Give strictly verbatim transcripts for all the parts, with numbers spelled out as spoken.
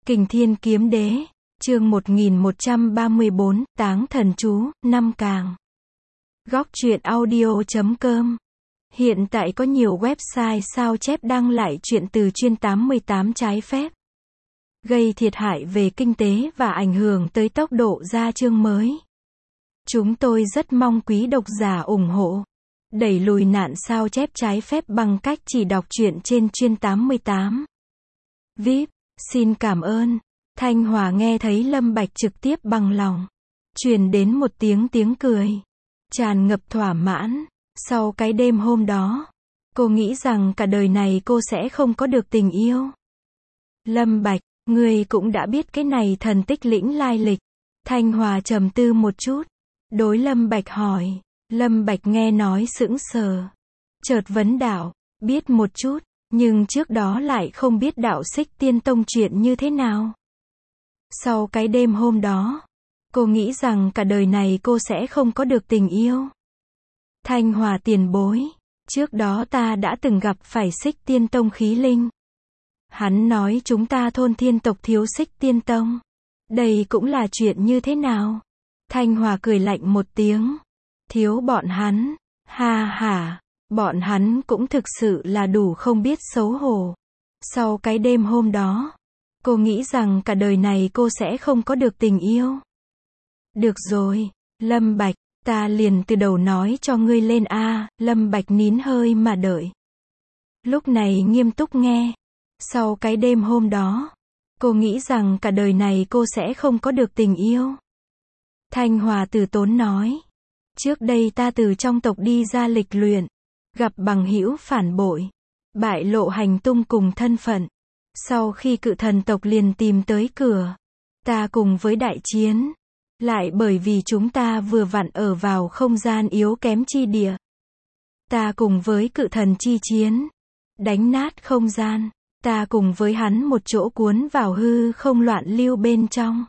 Kình Thiên Kiếm Đế, chương một nghìn một trăm ba mươi bốn, Táng Thần Chú, năm càng. Góc truyện audio chấm com. Hiện tại có nhiều website sao chép đăng lại truyện từ chuyên tám mươi tám trái phép, gây thiệt hại về kinh tế và ảnh hưởng tới tốc độ ra chương mới. Chúng tôi rất mong quý độc giả ủng hộ, đẩy lùi nạn sao chép trái phép bằng cách chỉ đọc truyện trên chuyên tám mươi tám. vê i pê, xin cảm ơn. Thanh Hòa nghe thấy Lâm Bạch trực tiếp bằng lòng, truyền đến một tiếng tiếng cười, tràn ngập thỏa mãn. Sau cái đêm hôm đó, cô nghĩ rằng cả đời này cô sẽ không có được tình yêu. Lâm Bạch, ngươi cũng đã biết cái này thần tích lĩnh lai lịch. Thanh Hòa trầm tư một chút, đối Lâm Bạch hỏi. Lâm Bạch nghe nói sững sờ, chợt vấn đạo, biết một chút, nhưng trước đó lại không biết đạo Xích Tiên Tông chuyện như thế nào. Sau cái đêm hôm đó, cô nghĩ rằng cả đời này cô sẽ không có được tình yêu. Thanh Hòa tiền bối, trước đó ta đã từng gặp phải Xích Tiên Tông khí linh. Hắn nói chúng ta thôn thiên tộc thiếu Xích Tiên Tông. Đây cũng là chuyện như thế nào? Thanh Hòa cười lạnh một tiếng. Thiếu bọn hắn, ha ha, bọn hắn cũng thực sự là đủ không biết xấu hổ. Sau cái đêm hôm đó, cô nghĩ rằng cả đời này cô sẽ không có được tình yêu. Được rồi, Lâm Bạch, ta liền từ đầu nói cho ngươi lên a. Lâm Bạch nín hơi mà đợi. Lúc này nghiêm túc nghe. Sau cái đêm hôm đó, cô nghĩ rằng cả đời này cô sẽ không có được tình yêu. Thanh Hòa từ tốn nói. Trước đây ta từ trong tộc đi ra lịch luyện, gặp bằng hữu phản bội, bại lộ hành tung cùng thân phận. Sau khi cự thần tộc liền tìm tới cửa, ta cùng với đại chiến. Lại bởi vì chúng ta vừa vặn ở vào không gian yếu kém chi địa, ta cùng với cự thần chi chiến, đánh nát không gian. Ta cùng với hắn một chỗ cuốn vào hư không loạn lưu bên trong.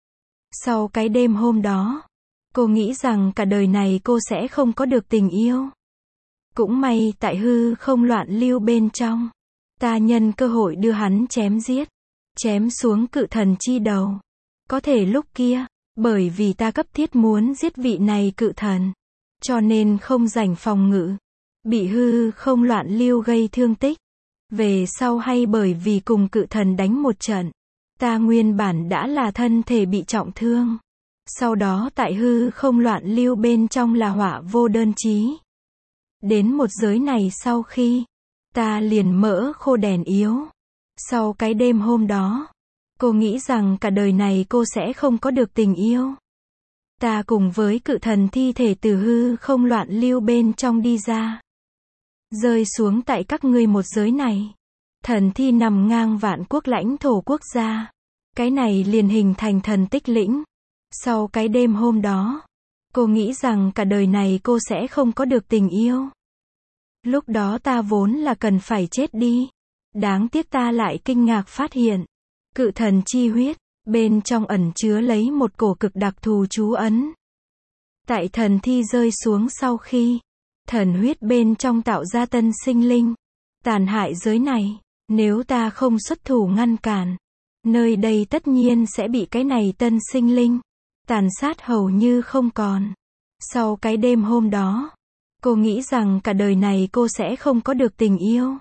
Sau cái đêm hôm đó, cô nghĩ rằng cả đời này cô sẽ không có được tình yêu. Cũng may tại hư không loạn lưu bên trong, ta nhân cơ hội đưa hắn chém giết, chém xuống cự thần chi đầu. Có thể lúc kia, bởi vì ta cấp thiết muốn giết vị này cự thần, cho nên không rảnh phòng ngự, bị hư không loạn lưu gây thương tích. Về sau hay bởi vì cùng cự thần đánh một trận, ta nguyên bản đã là thân thể bị trọng thương. Sau đó tại hư không loạn lưu bên trong là họa vô đơn chí. Đến một giới này sau khi, ta liền mỡ khô đèn yếu. Sau cái đêm hôm đó, cô nghĩ rằng cả đời này cô sẽ không có được tình yêu. Ta cùng với cự thần thi thể từ hư không loạn lưu bên trong đi ra, rơi xuống tại các ngươi một giới này. Thần thi nằm ngang vạn quốc lãnh thổ quốc gia. Cái này liền hình thành thần tích lĩnh. Sau cái đêm hôm đó, cô nghĩ rằng cả đời này cô sẽ không có được tình yêu. Lúc đó ta vốn là cần phải chết đi. Đáng tiếc ta lại kinh ngạc phát hiện, cự thần chi huyết, bên trong ẩn chứa lấy một cổ cực đặc thù chú ấn. Tại thần thi rơi xuống sau khi, thần huyết bên trong tạo ra tân sinh linh, tàn hại giới này. Nếu ta không xuất thủ ngăn cản, nơi đây tất nhiên sẽ bị cái này tân sinh linh tàn sát hầu như không còn. Sau cái đêm hôm đó, cô nghĩ rằng cả đời này cô sẽ không có được tình yêu.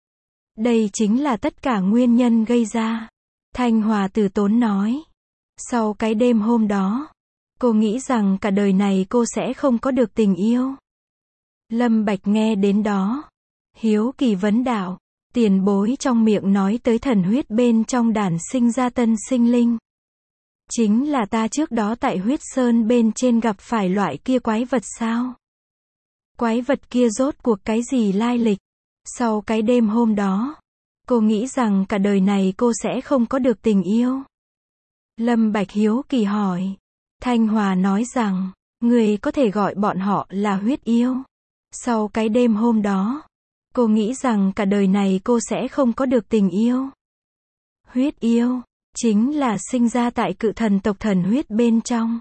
Đây chính là tất cả nguyên nhân gây ra. Thanh Hòa từ tốn nói. Sau cái đêm hôm đó, cô nghĩ rằng cả đời này cô sẽ không có được tình yêu. Lâm Bạch nghe đến đó, hiếu kỳ vấn đạo. Tiền bối trong miệng nói tới thần huyết bên trong đản sinh ra tân sinh linh, chính là ta trước đó tại huyết sơn bên trên gặp phải loại kia quái vật sao? Quái vật kia rốt cuộc cái gì lai lịch? Sau cái đêm hôm đó, cô nghĩ rằng cả đời này cô sẽ không có được tình yêu. Lâm Bạch hiếu kỳ hỏi. Thanh Hòa nói rằng, người có thể gọi bọn họ là huyết yêu. Sau cái đêm hôm đó, cô nghĩ rằng cả đời này cô sẽ không có được tình yêu. Huyết yêu, chính là sinh ra tại cự thần tộc thần huyết bên trong.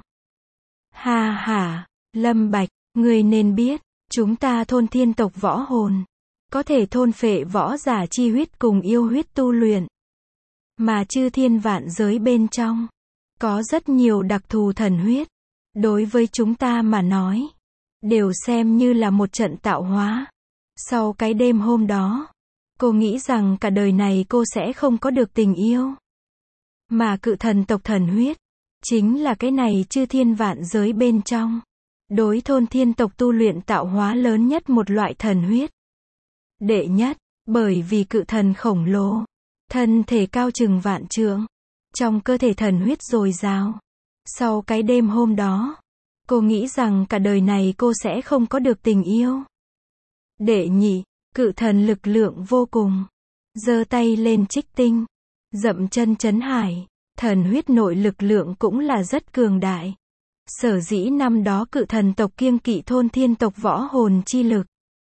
Ha ha, Lâm Bạch, ngươi nên biết, chúng ta thôn thiên tộc võ hồn, có thể thôn phệ võ giả chi huyết cùng yêu huyết tu luyện. Mà chư thiên vạn giới bên trong, có rất nhiều đặc thù thần huyết. Đối với chúng ta mà nói, đều xem như là một trận tạo hóa. Sau cái đêm hôm đó, cô nghĩ rằng cả đời này cô sẽ không có được tình yêu. Mà cự thần tộc thần huyết, chính là cái này chư thiên vạn giới bên trong. Đối thôn thiên tộc tu luyện tạo hóa lớn nhất một loại thần huyết. Đệ nhất, bởi vì cự thần khổng lồ, thân thể cao chừng vạn trượng, trong cơ thể thần huyết dồi dào. Sau cái đêm hôm đó, cô nghĩ rằng cả đời này cô sẽ không có được tình yêu. Đệ nhị, cự thần lực lượng vô cùng, giơ tay lên trích tinh, dậm chân chấn hải, thần huyết nội lực lượng cũng là rất cường đại. Sở dĩ năm đó cự thần tộc kiêng kỵ thôn thiên tộc võ hồn chi lực.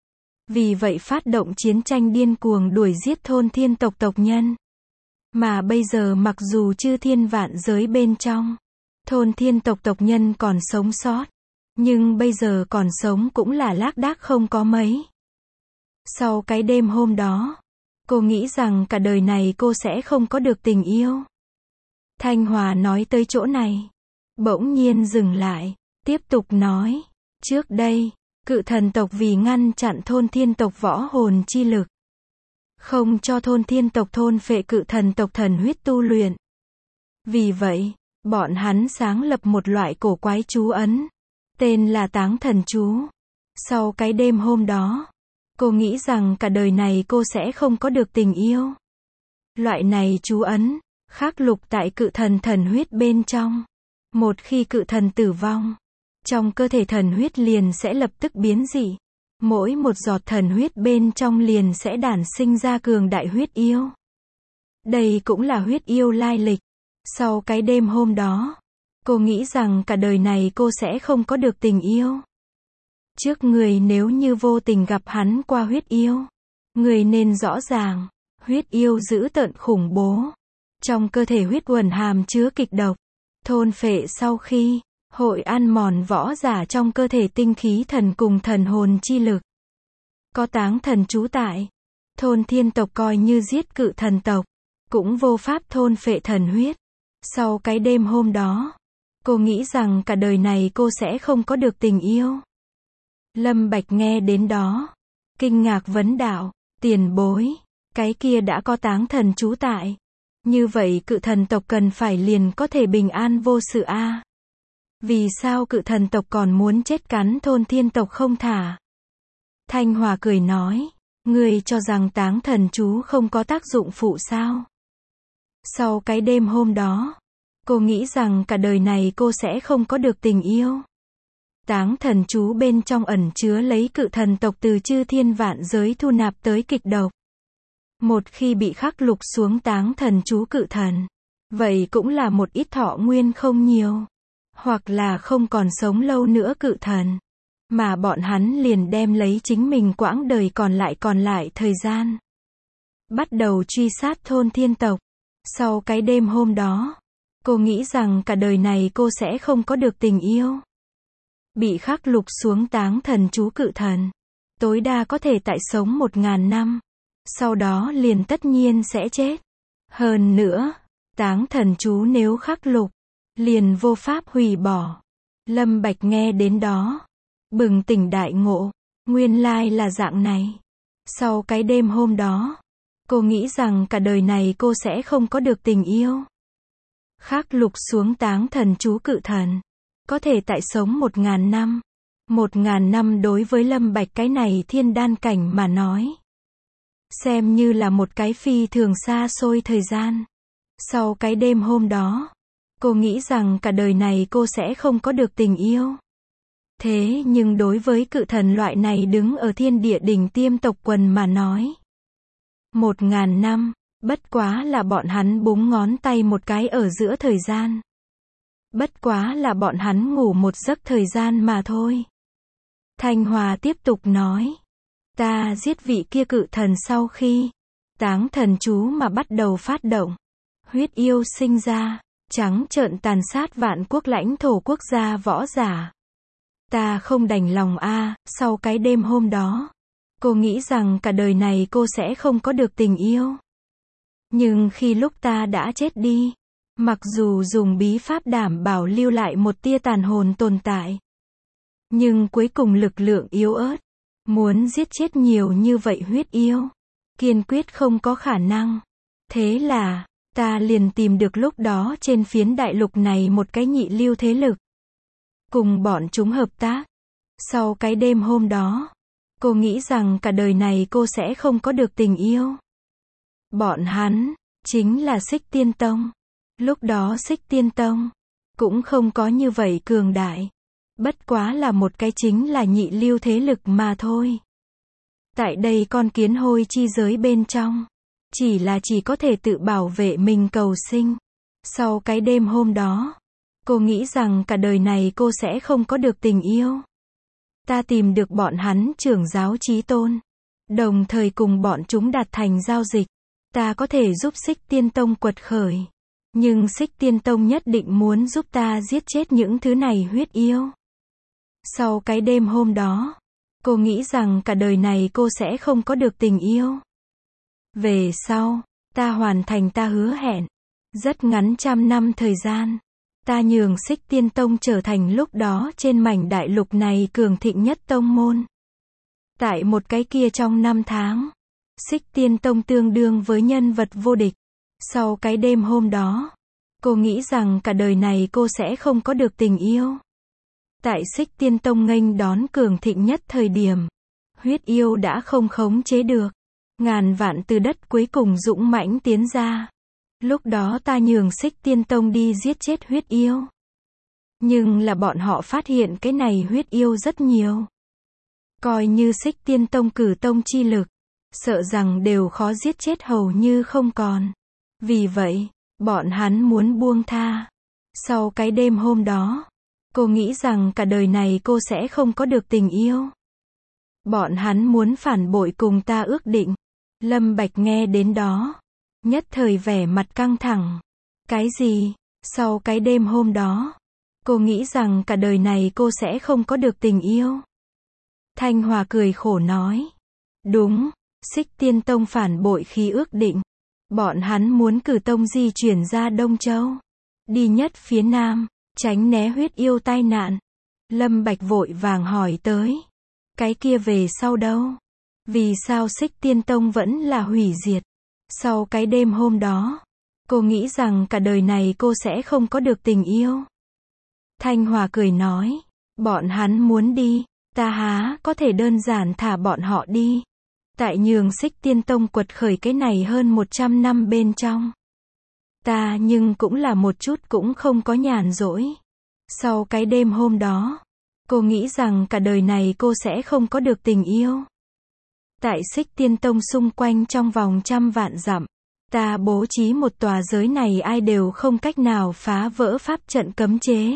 Vì vậy phát động chiến tranh điên cuồng đuổi giết thôn thiên tộc tộc nhân. Mà bây giờ mặc dù chư thiên vạn giới bên trong, thôn thiên tộc tộc nhân còn sống sót, nhưng bây giờ còn sống cũng là lác đác không có mấy. Sau cái đêm hôm đó, cô nghĩ rằng cả đời này cô sẽ không có được tình yêu. Thanh Hòa nói tới chỗ này, bỗng nhiên dừng lại, tiếp tục nói, trước đây, cự thần tộc vì ngăn chặn thôn thiên tộc võ hồn chi lực, không cho thôn thiên tộc thôn phệ cự thần tộc thần huyết tu luyện. Vì vậy, bọn hắn sáng lập một loại cổ quái chú ấn, tên là Táng Thần Chú. Sau cái đêm hôm đó, cô nghĩ rằng cả đời này cô sẽ không có được tình yêu. Loại này chú ấn, khắc lục tại cự thần thần huyết bên trong. Một khi cự thần tử vong, trong cơ thể thần huyết liền sẽ lập tức biến dị. Mỗi một giọt thần huyết bên trong liền sẽ đản sinh ra cường đại huyết yêu. Đây cũng là huyết yêu lai lịch. Sau cái đêm hôm đó, cô nghĩ rằng cả đời này cô sẽ không có được tình yêu. Trước người nếu như vô tình gặp hắn qua huyết yêu, người nên rõ ràng, huyết yêu dữ tợn khủng bố. Trong cơ thể huyết uẩn hàm chứa kịch độc, thôn phệ sau khi, hội ăn mòn võ giả trong cơ thể tinh khí thần cùng thần hồn chi lực. Có Táng Thần Chú tại, thôn thiên tộc coi như giết cự thần tộc, cũng vô pháp thôn phệ thần huyết. Sau cái đêm hôm đó, cô nghĩ rằng cả đời này cô sẽ không có được tình yêu. Lâm Bạch nghe đến đó, kinh ngạc vấn đạo, tiền bối, cái kia đã có Táng Thần Chú tại. Như vậy cự thần tộc cần phải liền có thể bình an vô sự a? À? Vì sao cự thần tộc còn muốn chết cắn thôn thiên tộc không thả? Thanh Hòa cười nói, ngươi cho rằng Táng Thần Chú không có tác dụng phụ sao? Sau cái đêm hôm đó, cô nghĩ rằng cả đời này cô sẽ không có được tình yêu. Táng Thần Chú bên trong ẩn chứa lấy cự thần tộc từ chư thiên vạn giới thu nạp tới kịch độc. Một khi bị khắc lục xuống Táng Thần Chú cự thần, vậy cũng là một ít thọ nguyên không nhiều, hoặc là không còn sống lâu nữa cự thần, mà bọn hắn liền đem lấy chính mình quãng đời còn lại còn lại thời gian, bắt đầu truy sát thôn thiên tộc. Sau cái đêm hôm đó, cô nghĩ rằng cả đời này cô sẽ không có được tình yêu. Bị khắc lục xuống Táng Thần Chú cự thần, tối đa có thể tại sống một ngàn năm, sau đó liền tất nhiên sẽ chết. Hơn nữa, Táng Thần Chú nếu khắc lục, liền vô pháp hủy bỏ. Lâm Bạch nghe đến đó, bừng tỉnh đại ngộ, nguyên lai là dạng này. Sau cái đêm hôm đó, cô nghĩ rằng cả đời này cô sẽ không có được tình yêu. Khắc lục xuống Táng Thần Chú cự thần, có thể tại sống một ngàn năm. Một ngàn năm đối với Lâm Bạch cái này thiên đan cảnh mà nói, xem như là một cái phi thường xa xôi thời gian. Sau cái đêm hôm đó, cô nghĩ rằng cả đời này cô sẽ không có được tình yêu. Thế nhưng đối với cự thần loại này đứng ở thiên địa đỉnh tiêm tộc quần mà nói, một ngàn năm, bất quá là bọn hắn búng ngón tay một cái ở giữa thời gian. Bất quá là bọn hắn ngủ một giấc thời gian mà thôi. Thanh Hòa tiếp tục nói, ta giết vị kia cự thần sau khi Táng Thần Chú mà bắt đầu phát động, huyết yêu sinh ra, trắng trợn tàn sát vạn quốc lãnh thổ quốc gia võ giả. Ta không đành lòng a. À, sau cái đêm hôm đó, cô nghĩ rằng cả đời này cô sẽ không có được tình yêu. Nhưng khi lúc ta đã chết đi, mặc dù dùng bí pháp đảm bảo lưu lại một tia tàn hồn tồn tại, nhưng cuối cùng lực lượng yếu ớt, muốn giết chết nhiều như vậy huyết yêu, kiên quyết không có khả năng. Thế là, ta liền tìm được lúc đó trên phiến đại lục này một cái nhị lưu thế lực. Cùng bọn chúng hợp tác. Sau cái đêm hôm đó, cô nghĩ rằng cả đời này cô sẽ không có được tình yêu. Bọn hắn, chính là Xích Tiên Tông. Lúc đó Xích Tiên Tông, cũng không có như vậy cường đại. Bất quá là một cái chính là nhị lưu thế lực mà thôi. Tại đây con kiến hôi chi giới bên trong, chỉ là chỉ có thể tự bảo vệ mình cầu sinh. Sau cái đêm hôm đó, cô nghĩ rằng cả đời này cô sẽ không có được tình yêu. Ta tìm được bọn hắn trưởng giáo chí tôn, đồng thời cùng bọn chúng đạt thành giao dịch. Ta có thể giúp Xích Tiên Tông quật khởi, nhưng Xích Tiên Tông nhất định muốn giúp ta giết chết những thứ này huyết yêu. Sau cái đêm hôm đó, cô nghĩ rằng cả đời này cô sẽ không có được tình yêu. Về sau, ta hoàn thành ta hứa hẹn. Rất ngắn trăm năm thời gian, ta nhường Xích Tiên Tông trở thành lúc đó trên mảnh đại lục này cường thịnh nhất tông môn. Tại một cái kia trong năm tháng, Xích Tiên Tông tương đương với nhân vật vô địch. Sau cái đêm hôm đó, cô nghĩ rằng cả đời này cô sẽ không có được tình yêu. Tại Xích Tiên Tông nghênh đón cường thịnh nhất thời điểm, huyết yêu đã không khống chế được. Ngàn vạn từ đất cuối cùng dũng mãnh tiến ra. Lúc đó ta nhường Xích Tiên Tông đi giết chết huyết yêu. Nhưng là bọn họ phát hiện cái này huyết yêu rất nhiều. Coi như Xích Tiên Tông cử tông chi lực, sợ rằng đều khó giết chết hầu như không còn. Vì vậy, bọn hắn muốn buông tha. Sau cái đêm hôm đó, cô nghĩ rằng cả đời này cô sẽ không có được tình yêu. Bọn hắn muốn phản bội cùng ta ước định. Lâm Bạch nghe đến đó, nhất thời vẻ mặt căng thẳng. Cái gì? Sau cái đêm hôm đó, cô nghĩ rằng cả đời này cô sẽ không có được tình yêu. Thanh Hòa cười khổ nói. Đúng, Xích Tiên Tông phản bội khi ước định. Bọn hắn muốn cử tông di chuyển ra Đông Châu. Đi nhất phía Nam, tránh né huyết yêu tai nạn. Lâm Bạch vội vàng hỏi tới. Cái kia về sau đâu? Vì sao Xích Tiên Tông vẫn là hủy diệt? Sau cái đêm hôm đó, cô nghĩ rằng cả đời này cô sẽ không có được tình yêu. Thanh Hòa cười nói, bọn hắn muốn đi, ta há có thể đơn giản thả bọn họ đi. Tại nhường Xích Tiên Tông quật khởi cái này hơn một trăm năm bên trong. Ta nhưng cũng là một chút cũng không có nhàn rỗi. Sau cái đêm hôm đó, cô nghĩ rằng cả đời này cô sẽ không có được tình yêu. Tại Xích Tiên Tông xung quanh trong vòng trăm vạn dặm, ta bố trí một tòa giới này ai đều không cách nào phá vỡ pháp trận cấm chế.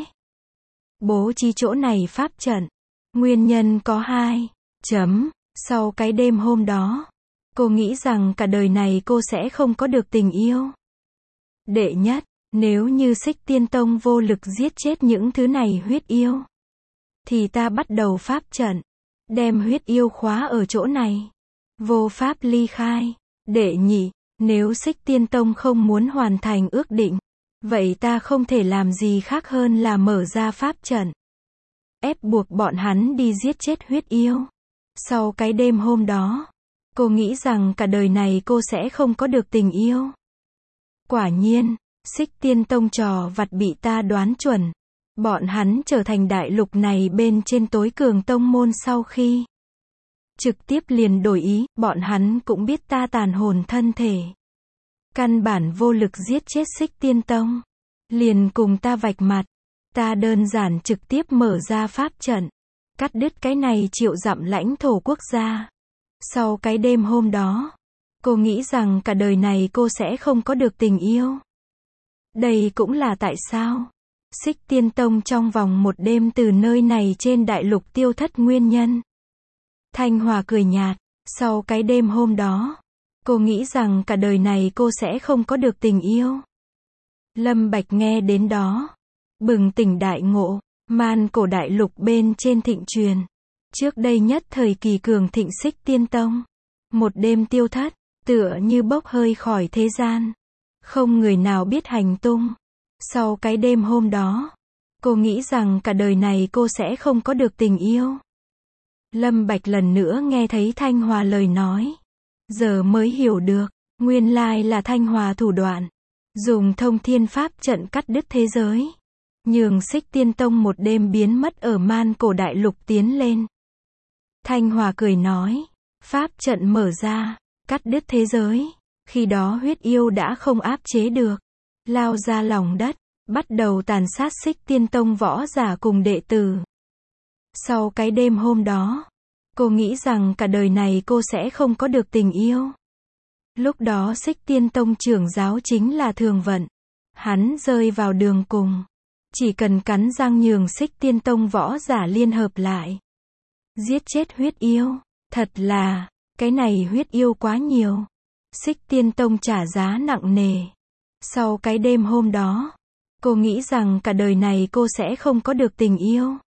Bố trí chỗ này pháp trận, nguyên nhân có hai. Chấm, sau cái đêm hôm đó, cô nghĩ rằng cả đời này cô sẽ không có được tình yêu. Đệ nhất, nếu như Xích Tiên Tông vô lực giết chết những thứ này huyết yêu, thì ta bắt đầu pháp trận, đem huyết yêu khóa ở chỗ này. Vô pháp ly khai. Đệ nhị, nếu Xích Tiên Tông không muốn hoàn thành ước định, vậy ta không thể làm gì khác hơn là mở ra pháp trận. Ép buộc bọn hắn đi giết chết huyết yêu. Sau cái đêm hôm đó, cô nghĩ rằng cả đời này cô sẽ không có được tình yêu. Quả nhiên, Xích Tiên Tông trò vặt bị ta đoán chuẩn. Bọn hắn trở thành đại lục này bên trên tối cường tông môn sau khi trực tiếp liền đổi ý, bọn hắn cũng biết ta tàn hồn thân thể. Căn bản vô lực giết chết Xích Tiên Tông. Liền cùng ta vạch mặt. Ta đơn giản trực tiếp mở ra pháp trận. Cắt đứt cái này triệu dặm lãnh thổ quốc gia. Sau cái đêm hôm đó, cô nghĩ rằng cả đời này cô sẽ không có được tình yêu. Đây cũng là tại sao Xích Tiên Tông trong vòng một đêm từ nơi này trên đại lục tiêu thất nguyên nhân. Thanh Hòa cười nhạt, sau cái đêm hôm đó, cô nghĩ rằng cả đời này cô sẽ không có được tình yêu. Lâm Bạch nghe đến đó, bừng tỉnh đại ngộ, man cổ đại lục bên trên thịnh truyền. Trước đây nhất thời kỳ cường thịnh Xích Tiên Tông, một đêm tiêu thất, tựa như bốc hơi khỏi thế gian. Không người nào biết hành tung. Sau cái đêm hôm đó, cô nghĩ rằng cả đời này cô sẽ không có được tình yêu. Lâm Bạch lần nữa nghe thấy Thanh Hòa lời nói. Giờ mới hiểu được, nguyên lai là Thanh Hòa thủ đoạn. Dùng thông thiên pháp trận cắt đứt thế giới. Nhường Xích Tiên Tông một đêm biến mất ở man cổ đại lục tiến lên. Thanh Hòa cười nói, pháp trận mở ra, cắt đứt thế giới. Khi đó huyết yêu đã không áp chế được. Lao ra lòng đất, bắt đầu tàn sát Xích Tiên Tông võ giả cùng đệ tử. Sau cái đêm hôm đó, cô nghĩ rằng cả đời này cô sẽ không có được tình yêu. Lúc đó Xích Tiên Tông trưởng giáo chính là Thường Vận. Hắn rơi vào đường cùng. Chỉ cần cắn răng nhường Xích Tiên Tông võ giả liên hợp lại. Giết chết huyết yêu. Thật là, cái này huyết yêu quá nhiều. Xích Tiên Tông trả giá nặng nề. Sau cái đêm hôm đó, cô nghĩ rằng cả đời này cô sẽ không có được tình yêu.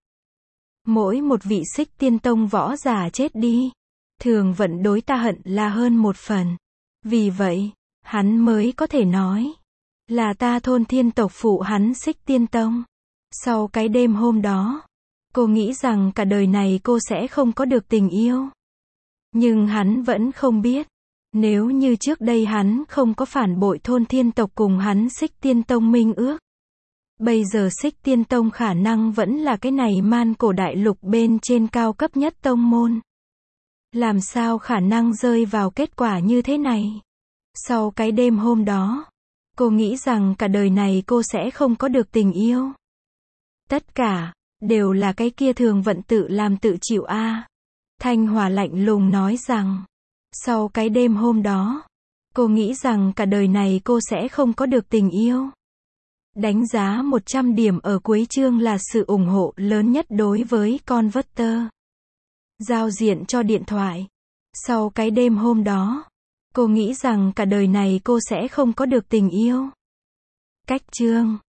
Mỗi một vị Xích Tiên Tông võ giả chết đi, Thường Vận đối ta hận là hơn một phần. Vì vậy, hắn mới có thể nói, là ta thôn thiên tộc phụ hắn Xích Tiên Tông. Sau cái đêm hôm đó, cô nghĩ rằng cả đời này cô sẽ không có được tình yêu. Nhưng hắn vẫn không biết, nếu như trước đây hắn không có phản bội thôn thiên tộc cùng hắn Xích Tiên Tông minh ước. Bây giờ Xích Tiên Tông khả năng vẫn là cái này man cổ đại lục bên trên cao cấp nhất tông môn. Làm sao khả năng rơi vào kết quả như thế này? Sau cái đêm hôm đó, cô nghĩ rằng cả đời này cô sẽ không có được tình yêu. Tất cả, đều là cái kia Thường Vận tự làm tự chịu a. À. Thanh Hòa lạnh lùng nói rằng, sau cái đêm hôm đó, cô nghĩ rằng cả đời này cô sẽ không có được tình yêu. Đánh giá một trăm điểm ở cuối chương là sự ủng hộ lớn nhất đối với Converter. Giao diện cho điện thoại. Sau cái đêm hôm đó, cô nghĩ rằng cả đời này cô sẽ không có được tình yêu. Cách chương